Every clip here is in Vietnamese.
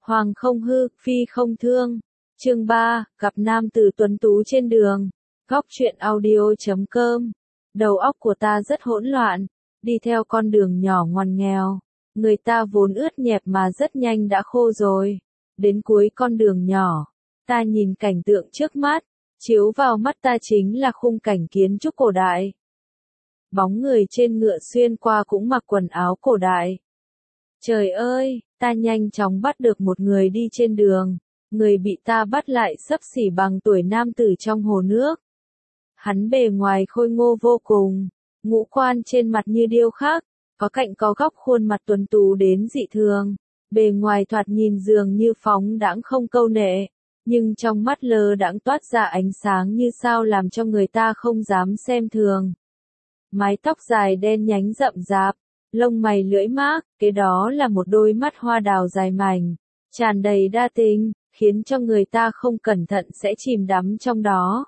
Hoàng không hư, phi không thương. Chương 3, gặp nam tử tuấn tú trên đường. Góc truyện audio.com. Đầu óc của ta rất hỗn loạn, đi theo con đường nhỏ ngoằn nghèo. Người ta vốn ướt nhẹp mà rất nhanh đã khô rồi. Đến cuối con đường nhỏ, ta nhìn cảnh tượng trước mắt, chiếu vào mắt ta chính là khung cảnh kiến trúc cổ đại. Bóng người trên ngựa xuyên qua cũng mặc quần áo cổ đại. Trời ơi, ta nhanh chóng bắt được một người đi trên đường. Người bị ta bắt lại xấp xỉ bằng tuổi nam tử trong hồ nước. Hắn bề ngoài khôi ngô vô cùng, ngũ quan trên mặt như điêu khắc, có cạnh có góc khuôn mặt tuấn tú đến dị thường. Bề ngoài thoạt nhìn dường như phóng đãng không câu nệ, nhưng trong mắt lơ đãng toát ra ánh sáng như sao làm cho người ta không dám xem thường. Mái tóc dài đen nhánh rậm rạp, lông mày lưỡi mác, kế đó là một đôi mắt hoa đào dài mảnh, tràn đầy đa tình, khiến cho người ta không cẩn thận sẽ chìm đắm trong đó.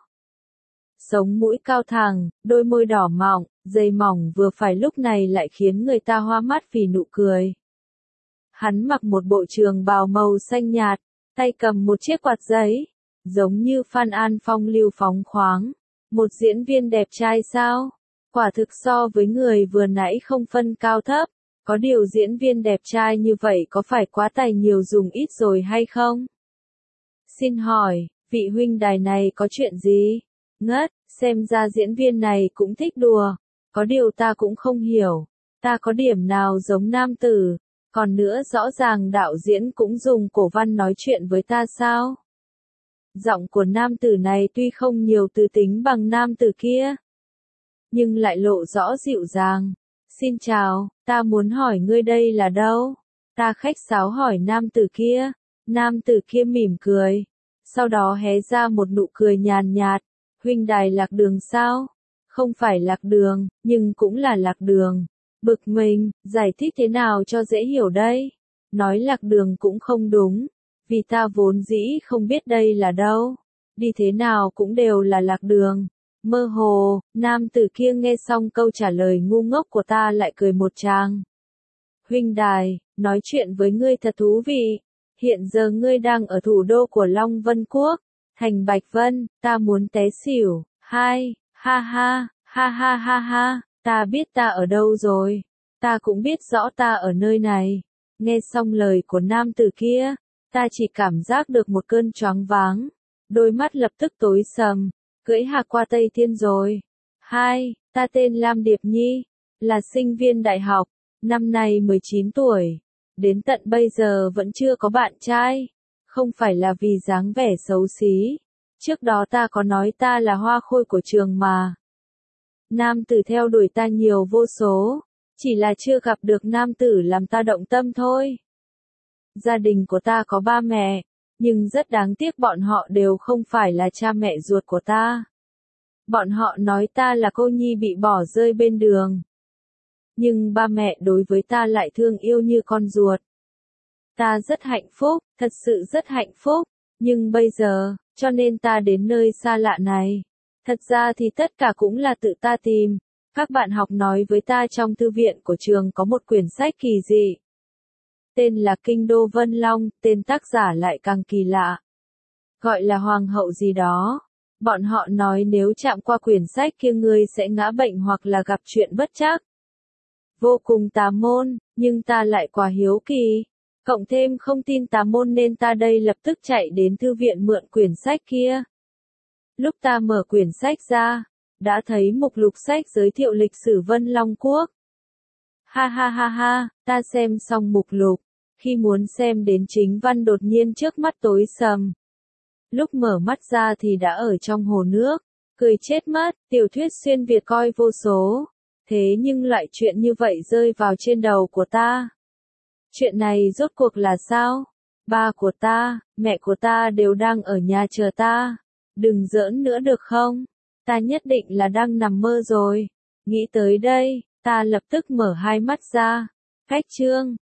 Sống mũi cao thẳng, đôi môi đỏ mọng, dày mỏng vừa phải lúc này lại khiến người ta hoa mắt vì nụ cười. Hắn mặc một bộ trường bào màu xanh nhạt, tay cầm một chiếc quạt giấy, giống như Phan An phong lưu phóng khoáng. Một diễn viên đẹp trai sao? Quả thực so với người vừa nãy không phân cao thấp. Có điều diễn viên đẹp trai như vậy có phải quá tài nhiều dùng ít rồi hay không? Xin hỏi, vị huynh đài này có chuyện gì? Ngất, xem ra diễn viên này cũng thích đùa. Có điều ta cũng không hiểu, ta có điểm nào giống nam tử? Còn nữa rõ ràng đạo diễn cũng dùng cổ văn nói chuyện với ta sao? Giọng của nam tử này tuy không nhiều từ tính bằng nam tử kia, nhưng lại lộ rõ dịu dàng. Xin chào, ta muốn hỏi ngươi đây là đâu? Ta khách sáo hỏi nam tử kia. Nam tử kia mỉm cười, sau đó hé ra một nụ cười nhàn nhạt. Huynh đài lạc đường sao? Không phải lạc đường, nhưng cũng là lạc đường. Bực mình, giải thích thế nào cho dễ hiểu đây? Nói lạc đường cũng không đúng, vì ta vốn dĩ không biết đây là đâu. Đi thế nào cũng đều là lạc đường. Mơ hồ, nam tử kia nghe xong câu trả lời ngu ngốc của ta lại cười một tràng. Huynh đài, nói chuyện với ngươi thật thú vị. Hiện giờ ngươi đang ở thủ đô của Long Vân Quốc, thành Bạch Vân, ta muốn té xỉu. Hai, ha ha, ha ha ha ha, ta biết ta ở đâu rồi. Ta cũng biết rõ ta ở nơi này. Nghe xong lời của nam tử kia, ta chỉ cảm giác được một cơn choáng váng. Đôi mắt lập tức tối sầm, cưỡi hạc qua Tây Thiên rồi. Hai, ta tên Lam Điệp Nhi, là sinh viên đại học, năm nay 19 tuổi. Đến tận bây giờ vẫn chưa có bạn trai. Không phải là vì dáng vẻ xấu xí. Trước đó ta có nói ta là hoa khôi của trường mà. Nam tử theo đuổi ta nhiều vô số. Chỉ là chưa gặp được nam tử làm ta động tâm thôi. Gia đình của ta có ba mẹ, nhưng rất đáng tiếc bọn họ đều không phải là cha mẹ ruột của ta. Bọn họ nói ta là cô nhi bị bỏ rơi bên đường. Nhưng ba mẹ đối với ta lại thương yêu như con ruột. Ta rất hạnh phúc, thật sự rất hạnh phúc. Nhưng bây giờ, cho nên ta đến nơi xa lạ này. Thật ra thì tất cả cũng là tự ta tìm. Các bạn học nói với ta trong thư viện của trường có một quyển sách kỳ dị. Tên là Kinh Đô Vân Long, tên tác giả lại càng kỳ lạ. Gọi là Hoàng hậu gì đó. Bọn họ nói nếu chạm qua quyển sách kia ngươi sẽ ngã bệnh hoặc là gặp chuyện bất trắc. Vô cùng tà môn, nhưng ta lại quá hiếu kỳ. Cộng thêm không tin tà môn nên ta đây lập tức chạy đến thư viện mượn quyển sách kia. Lúc ta mở quyển sách ra, đã thấy mục lục sách giới thiệu lịch sử Vân Long Quốc. Ha ha ha ha, ta xem xong mục lục, khi muốn xem đến chính văn đột nhiên trước mắt tối sầm. Lúc mở mắt ra thì đã ở trong hồ nước, cười chết mất, tiểu thuyết xuyên Việt coi vô số. Thế nhưng loại chuyện như vậy rơi vào trên đầu của ta. Chuyện này rốt cuộc là sao? Ba của ta, mẹ của ta đều đang ở nhà chờ ta. Đừng giỡn nữa được không? Ta nhất định là đang nằm mơ rồi. Nghĩ tới đây, ta lập tức mở hai mắt ra. Khách chương.